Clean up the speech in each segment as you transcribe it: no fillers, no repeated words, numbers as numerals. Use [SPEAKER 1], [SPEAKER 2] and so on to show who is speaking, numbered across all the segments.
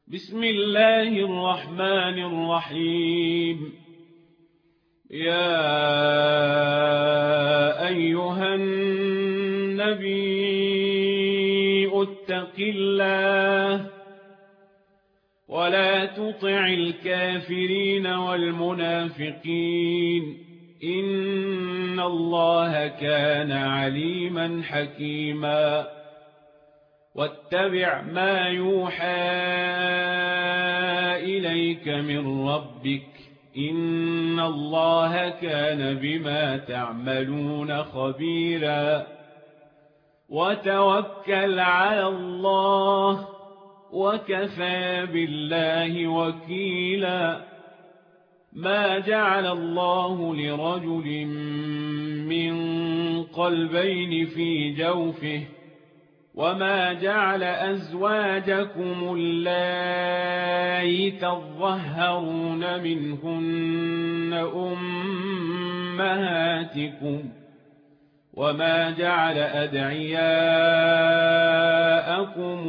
[SPEAKER 1] بسم الله الرحمن الرحيم. يا أيها النبي اتق الله ولا تطع الكافرين والمنافقين إن الله كان عليما حكيما. واتبع ما يوحى إليك من ربك إن الله كان بما تعملون خبيرا. وتوكل على الله وكفى بالله وكيلا. ما جعل الله لرجل من قلبين في جوفه وما جعل أزواجكم اللائي تظهرون منهن أمهاتكم وما جعل أدعياءكم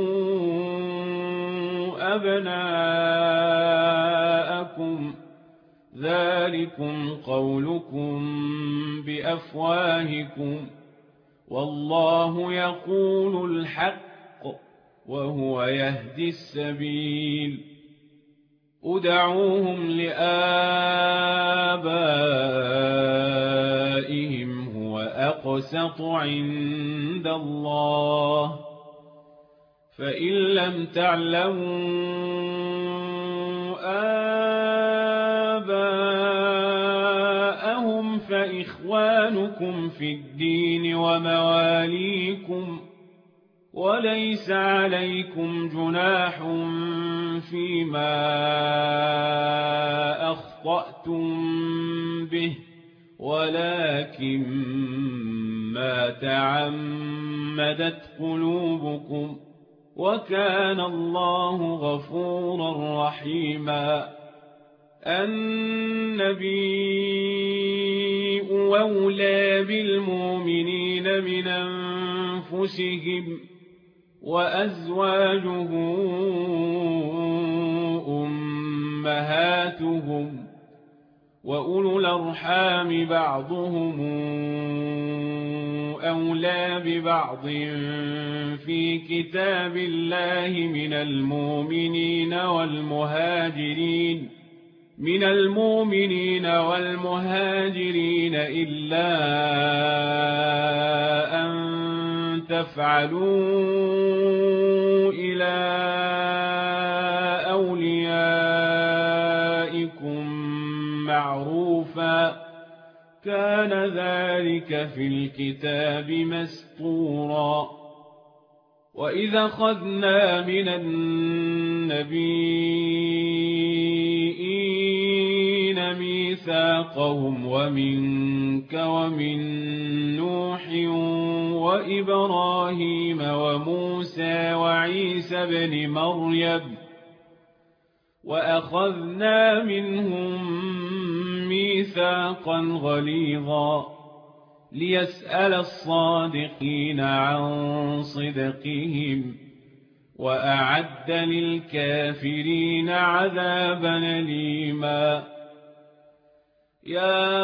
[SPEAKER 1] أبناءكم ذلكم قولكم بأفواهكم والله يقول الحق وهو يهدي السبيل. ادعوهم لآبائهم هو أقسط عند الله فإن لم تعلموا آباءهم فإخوانكم في الدين ومواليكم وليس عليكم جناح فيما أخطأتم به ولكن ما تعمدت قلوبكم وكان الله غفورا رحيما. النبي أولى بالمؤمنين من أنفسهم وأزواجه أمهاتهم وأولو الأرحام بعضهم أولى ببعض في كتاب الله من المؤمنين والمهاجرين إلا أن تفعلوا إلى أوليائكم معروفا كان ذلك في الكتاب مسطورا. وإذا أخذنا من النبيين ميثاقهم ومنك ومن نوح وإبراهيم وموسى وعيسى بن مريم وأخذنا منهم ميثاقا غليظا ليسأل الصادقين عن صدقهم وأعد للكافرين عذابا أليما. يا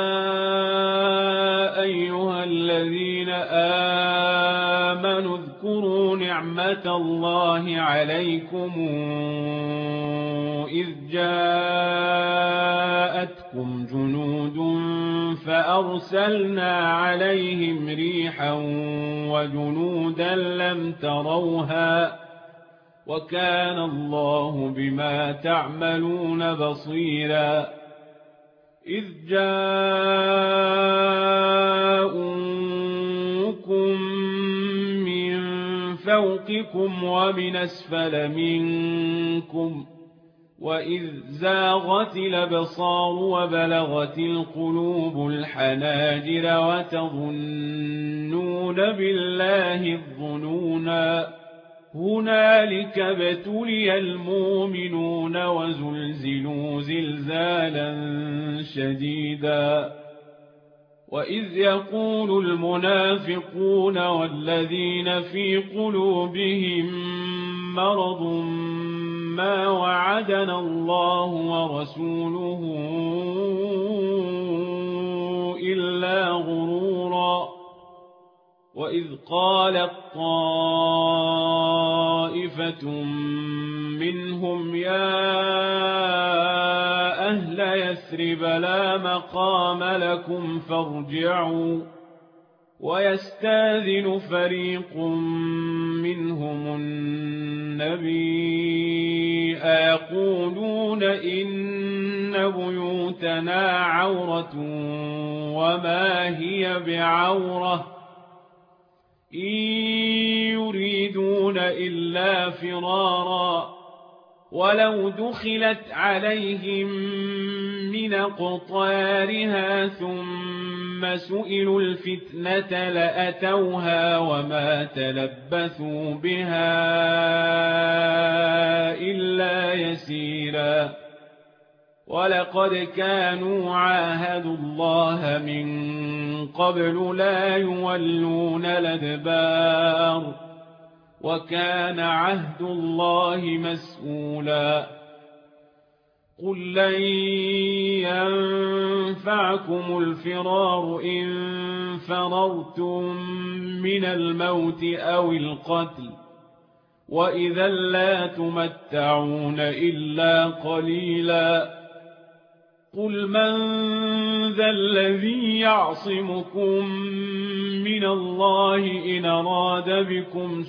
[SPEAKER 1] أيها الذين آمنوا اذكروا نعمة الله عليكم إذ جاءتكم جنود فأرسلنا عليهم ريحا وجنودا لم تروها وكان الله بما تعملون بصيرا. إذ جاءوكم من فوقكم ومن أسفل منكم وإذ زاغت الأبصار وبلغت القلوب الحناجر وتظنون بالله الظنونا هنالك ابتلي المؤمنون وزلزلوا زلزالا شديدا. وإذ يقول المنافقون والذين في قلوبهم مرض ما وعدنا الله ورسوله إلا غرورا وإذ قالت طائفة منهم يا أهل يثرب لا مقام لكم فارجعوا ويستاذن فريق منهم النبي أيقولون إن بيوتنا عورة وما هي بعورة إن يريدون إلا فرارا ولو دخلت عليهم من أقطارها ثم سئلوا الفتنة لأتوها وما تلبثوا بها إلا يسيرا ولقد كانوا عاهدوا الله من قبل لا يولون الأدبار وكان عهد الله مسؤولا قل لن ينفعكم الفرار إن فررتم من الموت أو القتل وإذا لا تمتعون إلا قليلا قل من ذا الذي يعصمكم من الله إن أراد بكم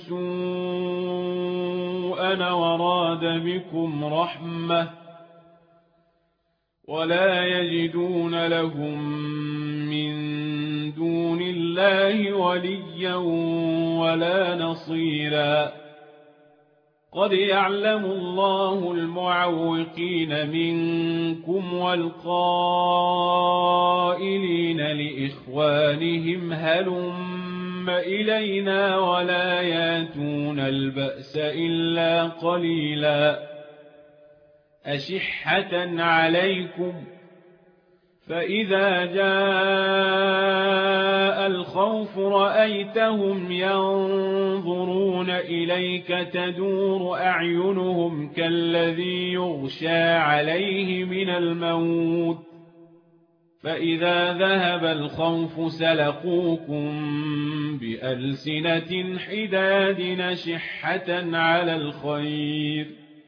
[SPEAKER 1] سوءا وراد بكم رحمة ولا يجدون لهم من دون الله وليا ولا نصيرا قد يعلم الله المعوقين منكم والقائلين لإخوانهم هلم إلينا ولا ياتون البأس إلا قليلا أشحة عليكم فإذا جاء الخوف رأيتهم ينظرون إليك تدور أعينهم كالذي يغشى عليه من الموت فإذا ذهب الخوف سلقوكم بألسنة حداد نشحة على الخير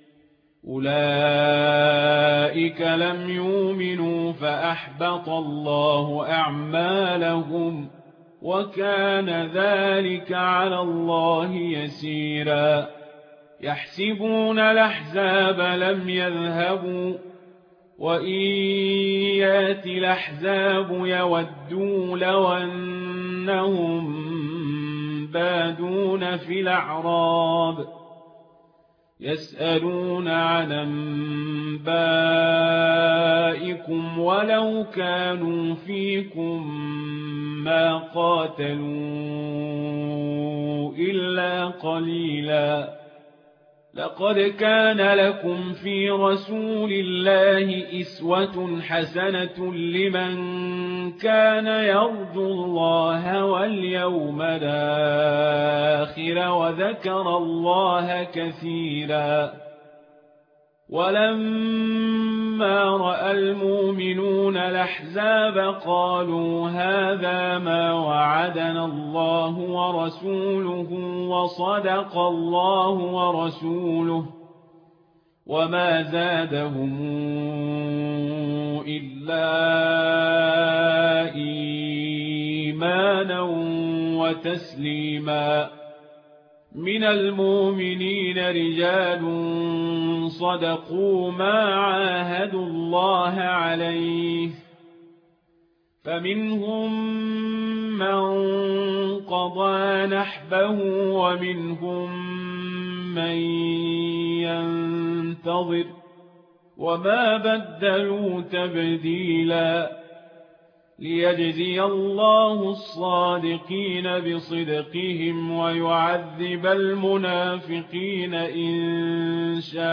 [SPEAKER 1] أولئك لم يؤمنوا فأحبط الله أعمالهم وكان ذلك على الله يسيرا يحسبون الأحزاب لم يذهبوا وإن يأتي الأحزاب يودوا لو أنهم بادون في الأعراب يسألون عن أنبائكم ولو كانوا فيكم ما قاتلوا إلا قليلا لقد كان لكم في رسول الله أسوة حسنة لمن كان يرجو الله واليوم الآخر وذكر الله كثيرا ولما رأى المؤمنون الأحزاب قالوا هذا ما وعدنا الله ورسوله وصدق الله ورسوله وما زادهم إلا إيمانا وتسليما من المؤمنين رجال صدقوا ما عاهدوا الله عليه فمنهم من قضى نحبه ومنهم من ينتظر وما بدلوا تبديلا ليجزي الله الصادقين بصدقهم ويعذب المنافقين إن شاء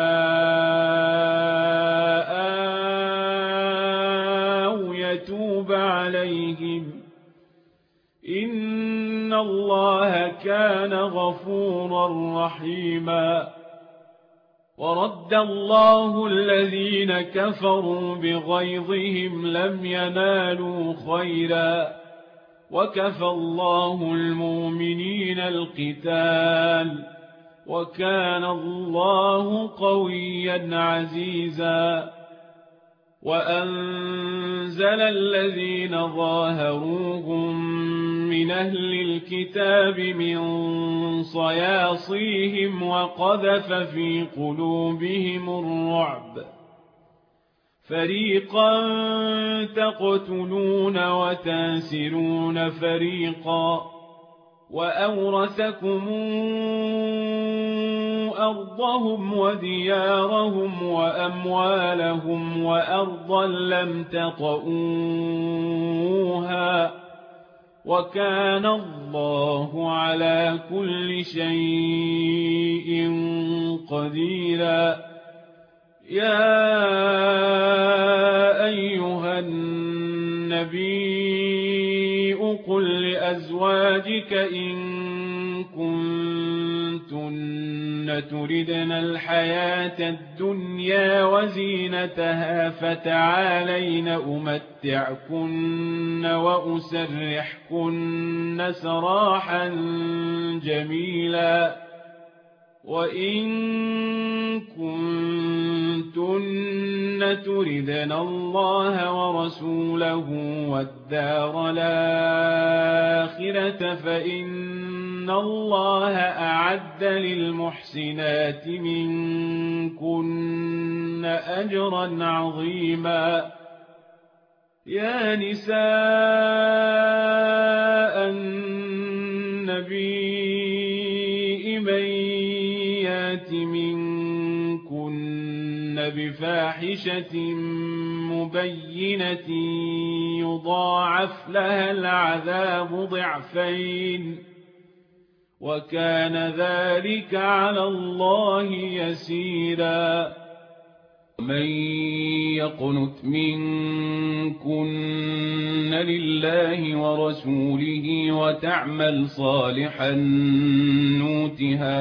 [SPEAKER 1] أو يتوب عليهم إن الله كان غفورا رحيما ورد الله الذين كفروا بغيظهم لم ينالوا خيرا وكفى الله المؤمنين القتال وكان الله قويا عزيزا وأنزل الذين ظاهروهم من أهل الكتاب من صياصيهم وقذف في قلوبهم الرعب فريقا تقتلون وتاسرون فريقا وأورثكم أرضهم وديارهم وأموالهم وأرضا لم تطئوها وكان الله على كل شيء قديرا يا أيها النبي قل لأزواجك إن كنتن تردن الحياة الدنيا وزينتها فتعالين أمتعكن وأسرحكن سراحا جميلا وإن كنتن تردن الله ورسوله والدار الآخرة فإن الله أعد للمحسنات منكن أجرا عظيما يا نساء النبي من يات منكن بفاحشة مبينة يضاعف لها العذاب ضعفين وكان ذلك على الله يسيرا من يقنت منكن لله ورسوله وتعمل صالحا نوتها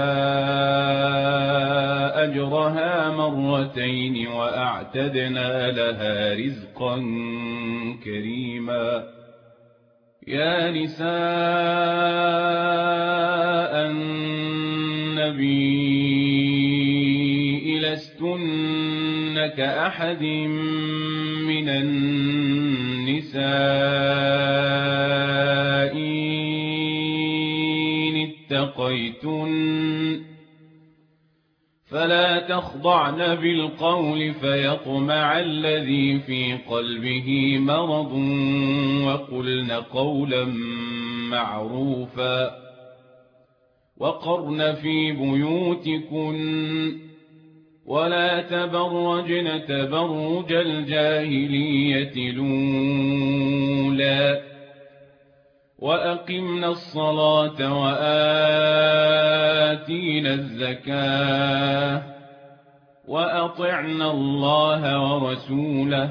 [SPEAKER 1] أجرها مرتين وأعتدنا لها رزقا كريما يا نساء النبي لستن كأحد من النساء إن اتقيتن فلا تخضعن بالقول فيطمع الذي في قلبه مرض وقلن قولا معروفا وقرن في بيوتكن ولا تبرجن تبرج الجاهلية الأولى وأقمنا الصلاة وآتينا الزكاة وأطعنا الله ورسوله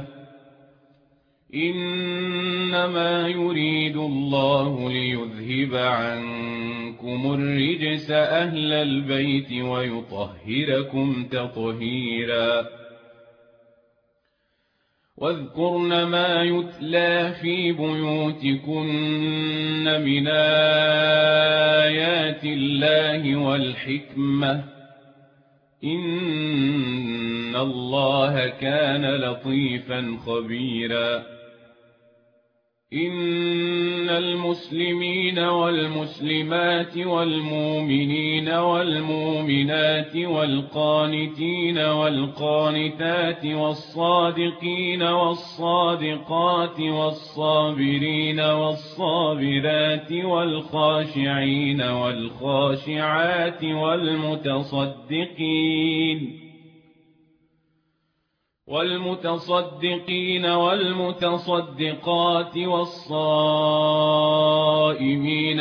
[SPEAKER 1] إنما يريد الله ليذهب عنكم الرجس أهل البيت ويطهركم تطهيرا واذكرن ما يتلى في بيوتكن من آيات الله والحكمة إن الله كان لطيفا خبيرا إن المسلمين والمسلمات والمؤمنين والمؤمنات والقانتين والقانتات والصادقين والصادقات والصابرين والصابرات والخاشعين والخاشعات والمتصدقين والمتصدقات والصائمين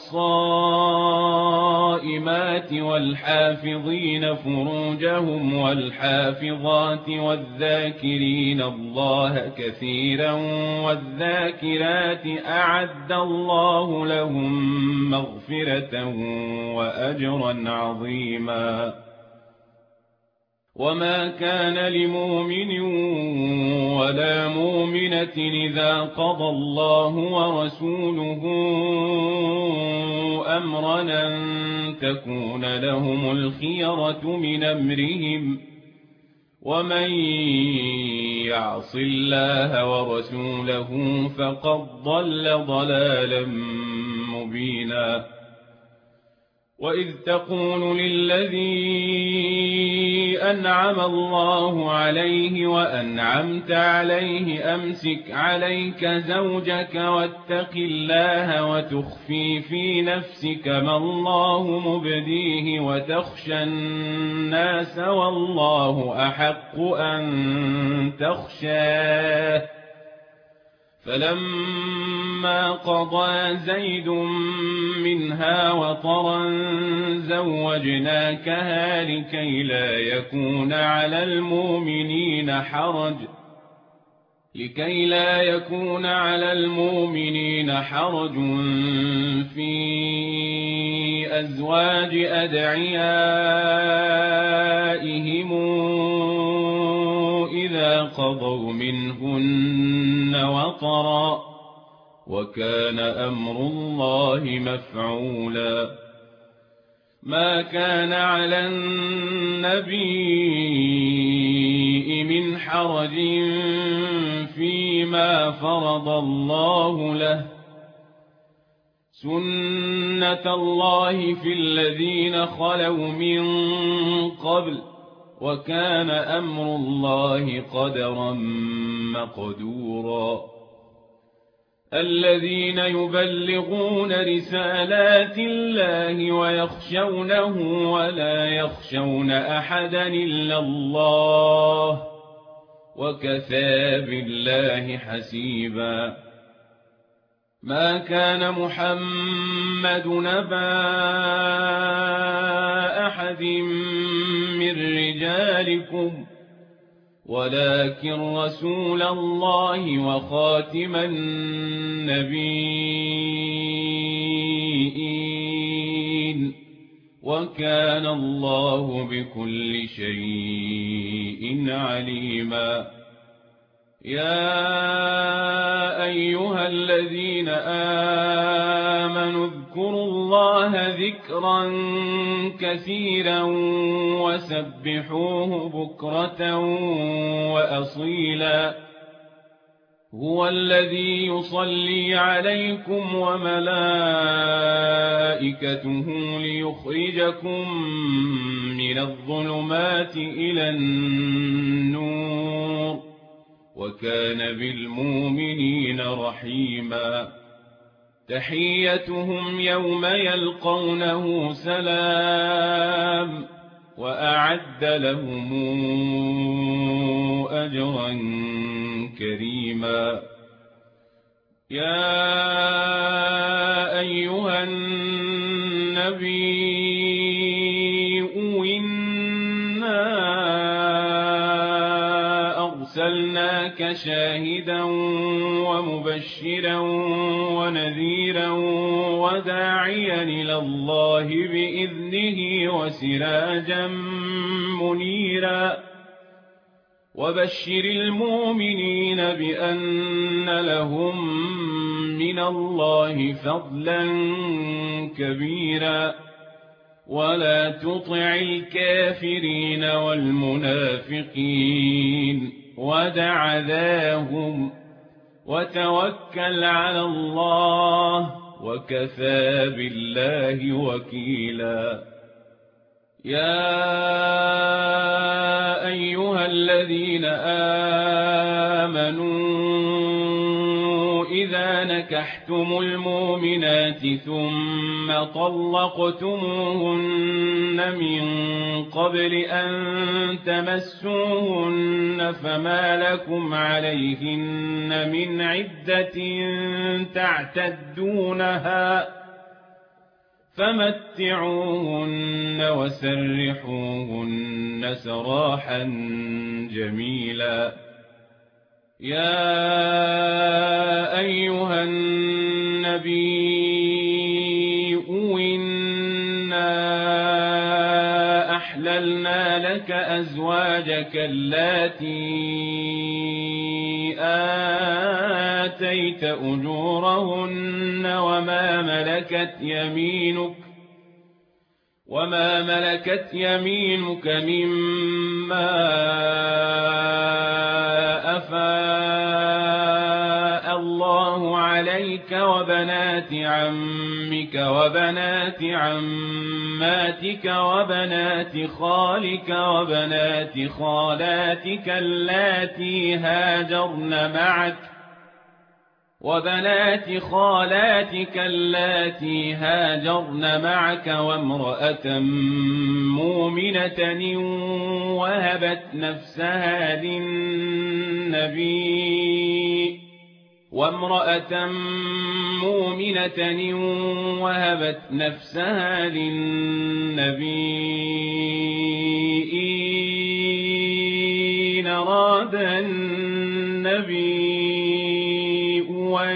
[SPEAKER 1] والصائمات والحافظين فروجهم والحافظات والذاكرين الله كثيرا والذاكرات أعد الله لهم مغفرة وأجرا عظيما وما كان لمؤمن ولا مؤمنة إذا قضى الله ورسوله أمرا أن تكون لهم الخيرة من أمرهم ومن يعص الله ورسوله فقد ضل ضلالا مبينا وإذ تقول للذي أنعم الله عليه وأنعمت عليه أمسك عليك زوجك واتق الله وتخفي في نفسك ما الله مبديه وتخشى الناس والله أحق أن تخشاه فلما قضى زيد منها وطرا زوجناكها لكي لا يكون على المؤمنين حرج في أزواج أدعيائهم إذا قضوا منهن وطرا وكان أمر الله مفعولا ما كان على النبي من حرج فيما فرض الله له سنة الله في الذين خلوا من قبل وكان أمر الله قدرا مقدورا الذين يبلغون رسالات الله ويخشونه ولا يخشون أحدا إلا الله وكفى بالله حسيبا ما كان محمد نبا أحد من رجالكم ولكن رسول الله وخاتم النبيين وكان الله بكل شيء عليما يا أيها الذين آمنوا اذكروا الله ذكرا كثيرا وسبحوه بكرة وأصيلا هو الذي يصلي عليكم وملائكته ليخرجكم من الظلمات إلى النور وكان بالمؤمنين رحيما تحيتهم يوم يلقونه سلام وأعد لهم أجرا كريما يا أيها النبي إنا أرسلناك شاهدا ومبشرا ونذيرا وداعيا إلى الله بإذنه وسراجا منيرا وبشر المؤمنين بأن لهم من الله فضلا كبيرا ولا تطع الكافرين والمنافقين ودع ذاهم وتوكل على الله وكفى بالله وكيلا يا أيها الذين آمنوا إذا نكحتم المؤمنات ثم طلقتموهن من قبل أن تمسوهن فما لكم عليهن من عدة تعتدونها فمتعوهن وسرحوهن سراحا جميلا يا أيها النبي إنا أحللنا وأحللنا لك أزواجك اللاتي آتيت أجورهن وما ملكت يمينك مما أفاء الله عليك وبنات عمك وبنات عماتك وبنات خالك وبنات خالاتك اللاتي هاجرن معك وامرأة مؤمنة وهبت نفسها للنبي إن أراد النبي أن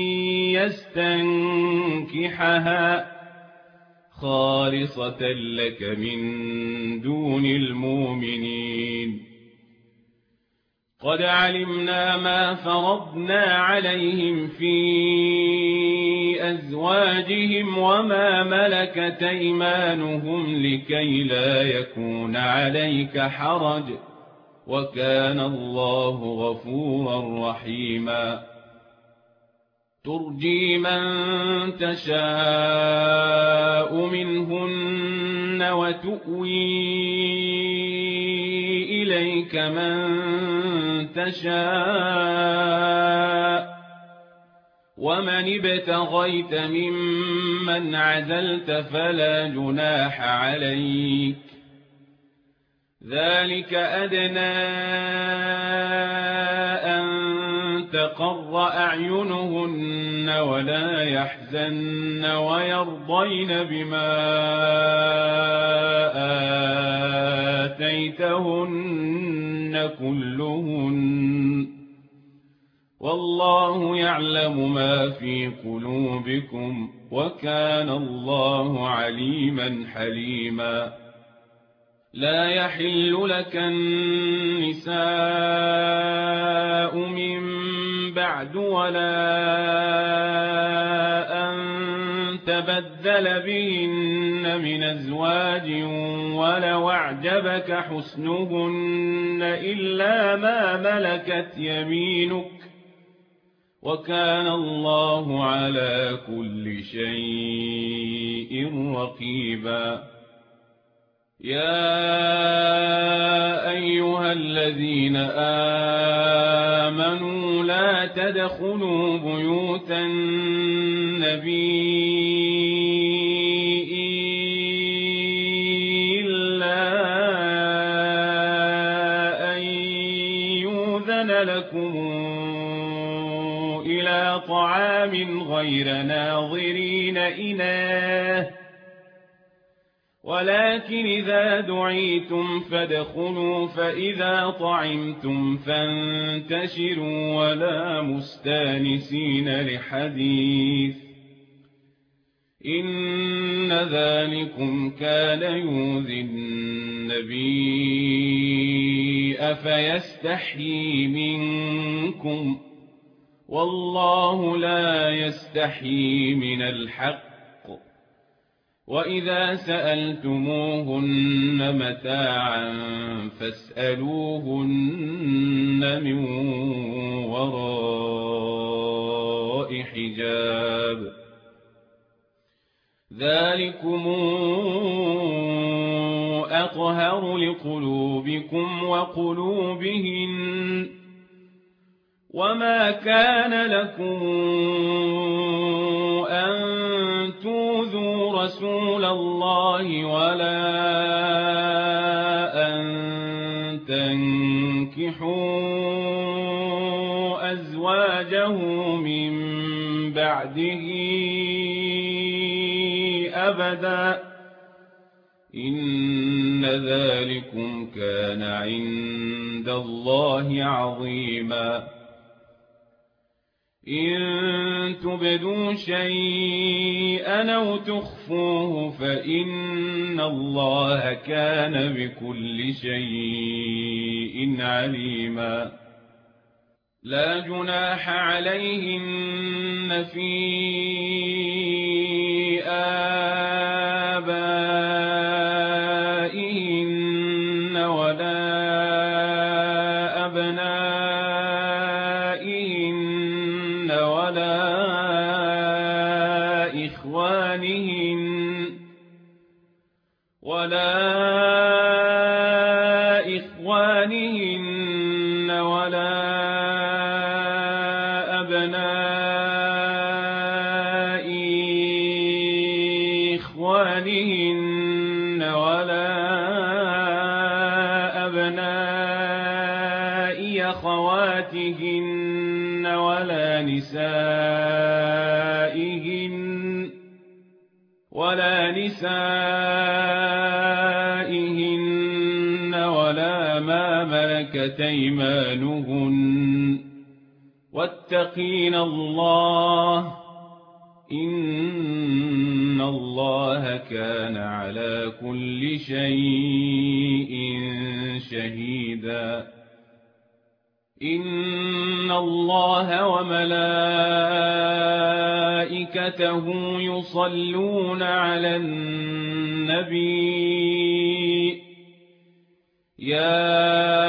[SPEAKER 1] يستنكحها خالصة لك من دون المؤمنين. قد علمنا ما فرضنا عليهم في أزواجهم وما ملكت أيمانهم لكي لا يكون عليك حرج وكان الله غفورا رحيما. ترجي من تشاء منهن وتؤوي إليك من تشاء ومن ابتغيت ممن عزلت فلا جناح عليك ذلك أدنى أن تقر أعينهن ولا يحزن ويرضين بما آتيتهن كلهن والله يعلم ما في قلوبكم وكان الله عليما حليما. لا يحل لك النساء من بعد ولا أن تبدل بهن من أزواج ولو أعجبك حسنهن إلا ما ملكت يمينك وكان الله على كل شيء رقيبا. يا أيها الذين آمنوا لا تدخلوا بيوت النبي إلا أن يؤذن لكم إلى طعام غير ناظرين إناه ولكن إذا دعيتم فادخلوا فإذا طعمتم فانتشروا ولا مستانسين لحديث إن ذلكم كان يؤذي النبي أفيستحيي منكم والله لا يستحيي من الحق وإذا سألتموهن متاعا فاسألوهن من وراء حجاب ذلكم أطهر لقلوبكم وقلوبهن وما كان لكم أن تؤذوا رسول الله ولا أن تنكحوا أزواجه من بعده أبدا إن ذلكم كان عند الله عظيما. إن تبدوا شيئا أو تخفوه فإن الله كان بكل شيء عليما لا جناح عليهن في آبائهن ولا أبنائهن ولا إخوانهن ولا أبناء إخوانهن ولا أبناء أخواتهن ولا نسائهن ولا ما ملكت أيمانهن واتقين الله إن الله كان على كل شيء شهيدا إن الله وملائكته يصلون على النبي يا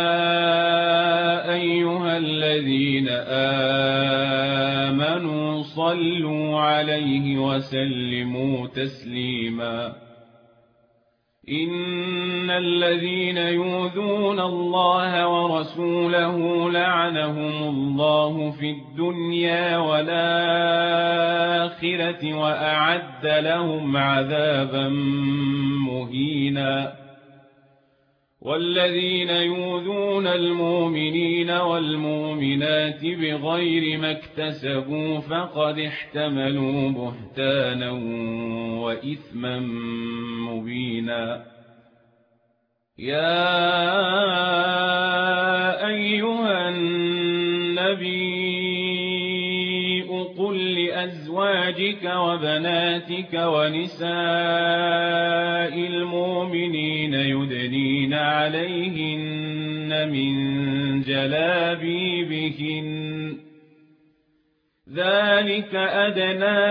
[SPEAKER 1] أيها الذين آمنوا صلوا عليه وسلموا تسليما إن الذين يؤذون الله ورسوله لعنهم الله في الدنيا والآخرة وأعد لهم عذابا مهينا والذين يؤذون المؤمنين والمؤمنات بغير ما اكتسبوا فقد احتملوا بهتانا وإثما مبينا يا أيها النبي قل لأزواجك وبناتك ونساء المؤمنين يدنين عليهن من جلابيبهن ذلك أدنى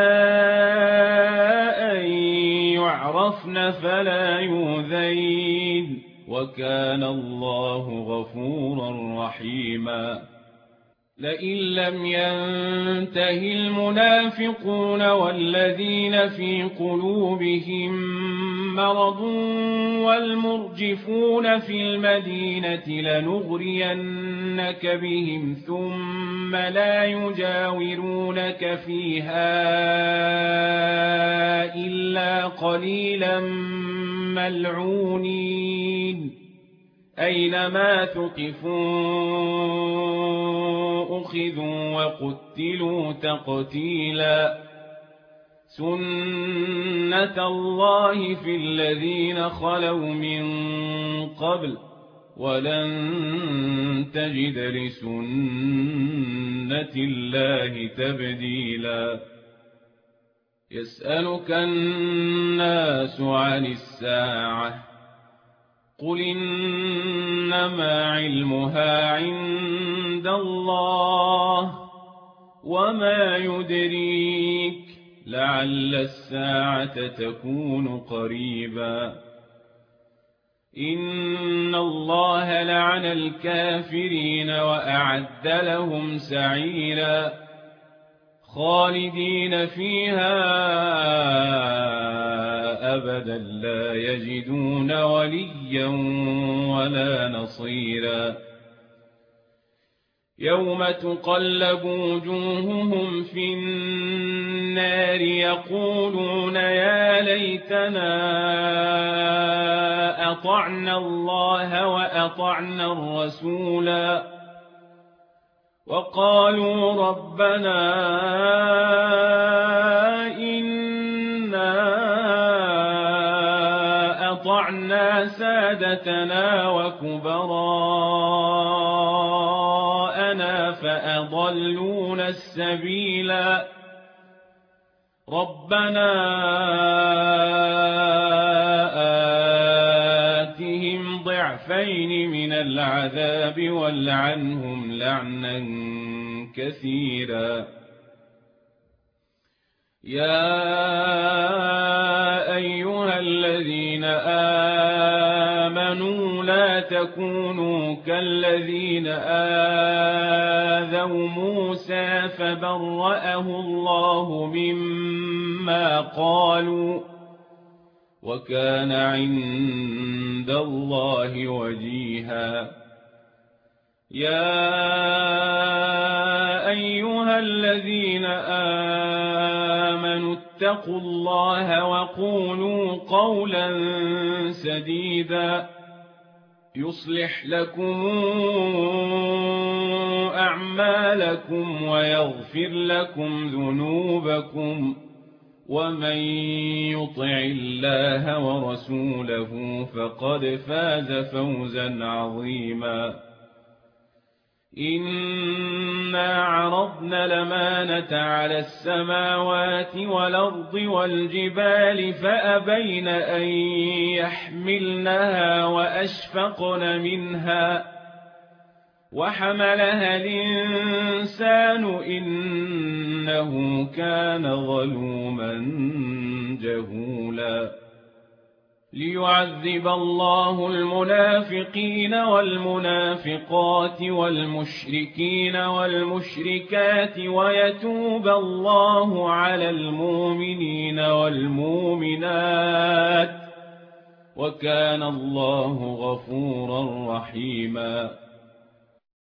[SPEAKER 1] أن يعرفن فلا يؤذين وكان الله غفورا رحيما لئن لم ينته المنافقون والذين في قلوبهم مرض والمرجفون في المدينة لنغرينك بهم ثم لا يجاورونك فيها إلا قليلا ملعونين أينما ثقفوا أخذوا وقتلوا تقتيلا سنة الله في الذين خلوا من قبل ولن تجد لسنة الله تبديلا يسألك الناس عن الساعة قل إنما علمها عند الله وما يدريك لعل الساعة تكون قريبا إن الله لعن الكافرين وأعد لهم سعيرا خالدين فيها أبدا لا يجدون وليا ولا نصيرا يوم تقلب وجوههم في النار يقولون يا ليتنا أطعنا الله وأطعنا الرسولا وقالوا ربنا إنا أطعنا سادتنا وكبراءنا ويضلون السبيلا ربنا آتهم ضعفين من العذاب والعنهم لعنا كثيرا يا أيها الذين آمنوا لا تكونوا كالذين آذوا موسى فبرأه الله مما قالوا وكان عند الله وجيها يا أيها الذين آمنوا اتقوا الله وقولوا قولا سديدا يصلح لكم أعمالكم ويغفر لكم ذنوبكم ومن يطع الله ورسوله فقد فاز فوزا عظيما إنا عرضنا الأمانة على السماوات والأرض والجبال فأبين أن يحملنها وأشفقن منها وحملها الإنسان إنه كان ظلوما جهولا ليعذب الله المنافقين والمنافقات والمشركين والمشركات ويتوب الله على المؤمنين والمؤمنات وكان الله غفورا رحيما